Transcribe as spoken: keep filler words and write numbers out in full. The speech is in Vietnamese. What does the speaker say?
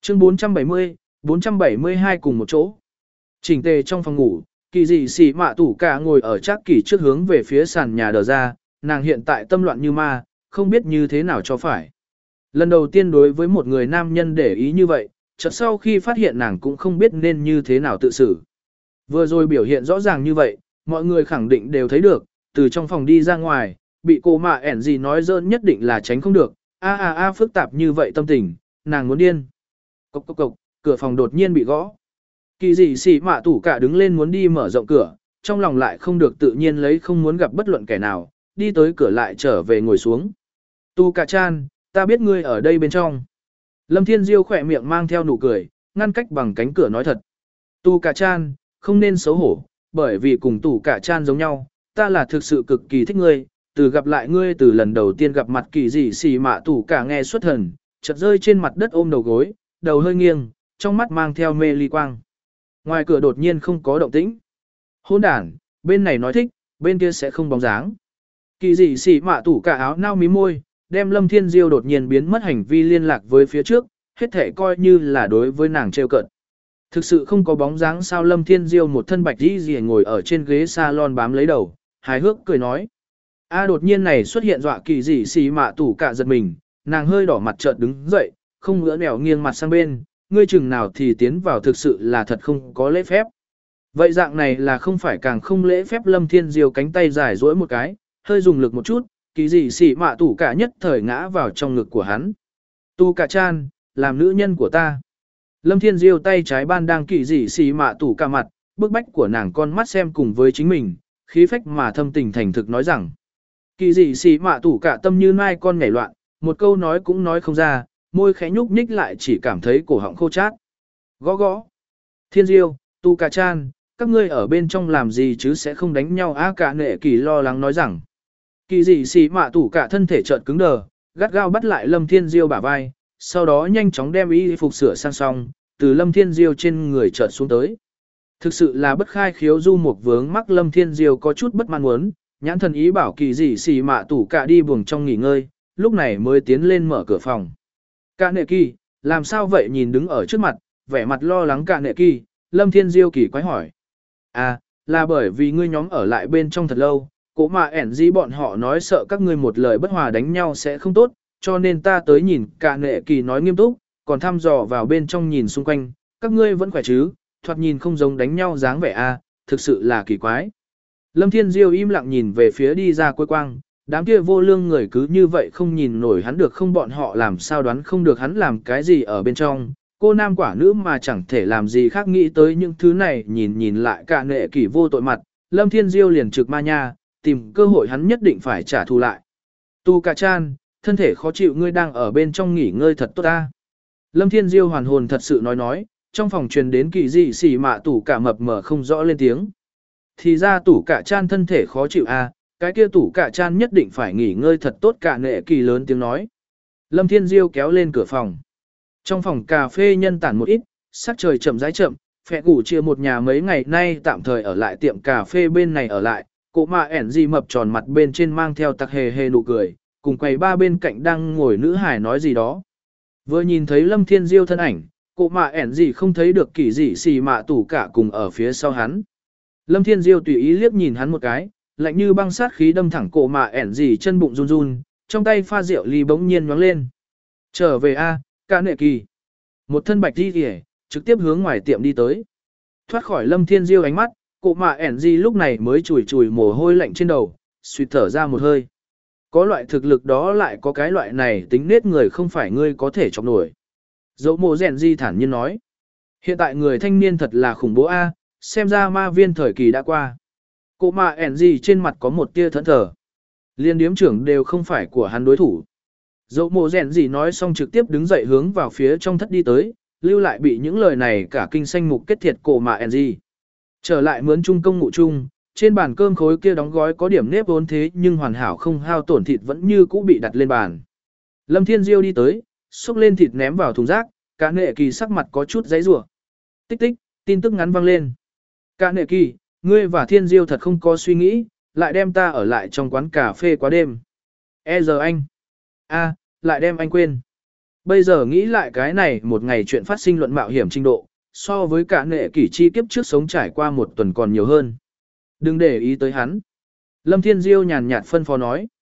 Chương bốn trăm bảy mươi, bốn trăm bảy mươi hai cùng một chỗ. Chỉnh tề trong phòng ngủ, kỳ dị xì mạ tủ cả ngồi ở trác kỳ trước hướng về phía sàn nhà đờ ra, nàng hiện tại tâm loạn như ma, không biết như thế nào cho phải. Lần đầu tiên đối với một người nam nhân để ý như vậy, chợt sau khi phát hiện nàng cũng không biết nên như thế nào tự xử. Vừa rồi biểu hiện rõ ràng như vậy, mọi người khẳng định đều thấy được, từ trong phòng đi ra ngoài, bị cô mạ ẻn gì nói dơn nhất định là tránh không được, a a a phức tạp như vậy tâm tình, nàng muốn điên. Cốc cốc cốc, cửa phòng đột nhiên bị gõ. Kỳ dị xì mạ tủ cả đứng lên muốn đi mở rộng cửa, trong lòng lại không được tự nhiên lấy không muốn gặp bất luận kẻ nào, đi tới cửa lại trở về ngồi xuống. Tu cả chan, ta biết ngươi ở đây bên trong. Lâm Thiên Diêu khỏe miệng mang theo nụ cười, ngăn cách bằng cánh cửa nói thật. Tu cả chan, không nên xấu hổ, bởi vì cùng tủ cả chan giống nhau, ta là thực sự cực kỳ thích ngươi, từ gặp lại ngươi từ lần đầu tiên gặp mặt kỳ dị xì mạ tủ cả nghe xuất thần, chợt rơi trên mặt đất ôm đầu gối, đầu hơi nghiêng, trong mắt mang theo mê ly quang. Ngoài cửa đột nhiên không có động tĩnh. Hôn đàn, bên này nói thích, bên kia sẽ không bóng dáng. Kỳ dị xì mạ tủ cả áo nao mí môi, đem Lâm Thiên Diêu đột nhiên biến mất hành vi liên lạc với phía trước, hết thể coi như là đối với nàng trêu cợt. Thực sự không có bóng dáng sao? Lâm Thiên Diêu một thân bạch y rìa ngồi ở trên ghế salon bám lấy đầu, hài hước cười nói. A đột nhiên này xuất hiện dọa kỳ dị xì mạ tủ cả giật mình, nàng hơi đỏ mặt chợt đứng dậy, không ngỡ nẻo nghiêng mặt sang bên, ngươi chừng nào thì tiến vào thực sự là thật không có lễ phép. Vậy dạng này là không phải càng không lễ phép? Lâm Thiên Diêu cánh tay dài duỗi một cái, hơi dùng lực một chút, kỳ dị xì mạ tủ cả nhất thời ngã vào trong ngực của hắn. Tu cả chan, làm nữ nhân của ta. Lâm Thiên Diêu tay trái ban đang kỳ dị xì mạ tủ cả mặt, bức bách của nàng con mắt xem cùng với chính mình, khí phách mà thâm tình thành thực nói rằng. Kỳ dị xì mạ tủ cả tâm như mai con nhảy loạn, một câu nói cũng nói không ra, môi khẽ nhúc nhích lại chỉ cảm thấy cổ họng khô chát. Gõ gõ. Thiên Diêu, Tu cả chan, các ngươi ở bên trong làm gì chứ sẽ không đánh nhau? Á cả nệ kỳ lo lắng nói rằng. Kỳ dị xì mạ tủ cả thân thể chợt cứng đờ, gắt gao bắt lại Lâm Thiên Diêu bả vai, sau đó nhanh chóng đem y phục sửa sang xong, từ Lâm Thiên Diêu trên người chợt xuống tới. Thực sự là bất khai khiếu du một vướng mắc. Lâm Thiên Diêu có chút bất mãn muốn, nhãn thần ý bảo kỳ dị xì mạ tủ cả đi buồng trong nghỉ ngơi, lúc này mới tiến lên mở cửa phòng. Cả nệ kỳ, làm sao vậy? Nhìn đứng ở trước mặt, vẻ mặt lo lắng cả nệ kỳ, Lâm Thiên Diêu kỳ quái hỏi. À, là bởi vì ngươi nhóm ở lại bên trong thật lâu, cố mà ẻn gì bọn họ nói sợ các ngươi một lời bất hòa đánh nhau sẽ không tốt, cho nên ta tới nhìn. Cả nệ kỳ nói nghiêm túc, còn thăm dò vào bên trong nhìn xung quanh, các ngươi vẫn khỏe chứ, thoạt nhìn không giống đánh nhau dáng vẻ a, thực sự là kỳ quái. Lâm Thiên Diêu im lặng nhìn về phía đi ra cuối quang, đám kia vô lương người cứ như vậy không nhìn nổi hắn được không? Bọn họ làm sao đoán không được hắn làm cái gì ở bên trong, cô nam quả nữ mà chẳng thể làm gì khác nghĩ tới những thứ này. Nhìn nhìn lại cả nệ kỳ vô tội mặt, Lâm Thiên Diêu liền trực ma nha, tìm cơ hội hắn nhất định phải trả thù lại. Tu cả chan, thân thể khó chịu, ngươi đang ở bên trong nghỉ ngơi thật tốt ta. Lâm Thiên Diêu hoàn hồn thật sự nói nói, trong phòng truyền đến kỳ dị xì mạ tủ cả mập mờ không rõ lên tiếng. Thì ra tủ cả chan thân thể khó chịu à, cái kia tủ cả chan nhất định phải nghỉ ngơi thật tốt. Cả nệ kỳ lớn tiếng nói. Lâm Thiên Diêu kéo lên cửa phòng. Trong phòng cà phê nhân tản một ít, sắc trời chậm rãi chậm, phẹ ngủ chia một nhà mấy ngày nay tạm thời ở lại tiệm cà phê bên này ở lại. Cụ mà ẻn gì mập tròn mặt bên trên mang theo tặc hề hề nụ cười, cùng quầy ba bên cạnh đang ngồi nữ hải nói gì đó. Vừa nhìn thấy Lâm Thiên Diêu thân ảnh, cụ mà ẻn gì không thấy được kỳ dị xì mạ tủ cả cùng ở phía sau hắn. Lâm Thiên Diêu tùy ý liếc nhìn hắn một cái, lạnh như băng sát khí đâm thẳng cụ mà ẻn gì chân bụng run run, trong tay pha rượu ly bỗng nhiên nhoáng lên. Trở về a, cả nệ kỳ. Một thân bạch đi kìa, trực tiếp hướng ngoài tiệm đi tới. Thoát khỏi Lâm Thiên Diêu ánh mắt, cụ mà ẻn gì lúc này mới chùi chùi mồ hôi lạnh trên đầu, suýt thở ra một hơi. Có loại thực lực đó lại có cái loại này tính nết người không phải ngươi có thể chọc nổi. Dẫu mồ rèn di thản nhiên nói. Hiện tại người thanh niên thật là khủng bố a, xem ra ma viên thời kỳ đã qua. Cụ mà ẻn gì trên mặt có một tia thẫn thờ. Liên điếm trưởng đều không phải của hắn đối thủ. Dẫu mồ rèn gì nói xong trực tiếp đứng dậy hướng vào phía trong thất đi tới, lưu lại bị những lời này cả kinh xanh mục kết thiệt cụ mà ẻn gì. Trở lại mướn trung công ngụ chung, trên bàn cơm khối kia đóng gói có điểm nếp vốn thế nhưng hoàn hảo không hao tổn thịt vẫn như cũ bị đặt lên bàn. Lâm Thiên Diêu đi tới, xúc lên thịt ném vào thùng rác, cả nệ kỳ sắc mặt có chút giấy rủa. Tích tích, tin tức ngắn vang lên. Cả nệ kỳ, ngươi và Thiên Diêu thật không có suy nghĩ, lại đem ta ở lại trong quán cà phê quá đêm. E giờ anh. a lại đem anh quên. Bây giờ nghĩ lại cái này một ngày chuyện phát sinh luận mạo hiểm trình độ, so với cả nghệ kỷ chi kiếp trước sống trải qua một tuần còn nhiều hơn. Đừng để ý tới hắn. Lâm Thiên Diêu nhàn nhạt phân phó nói.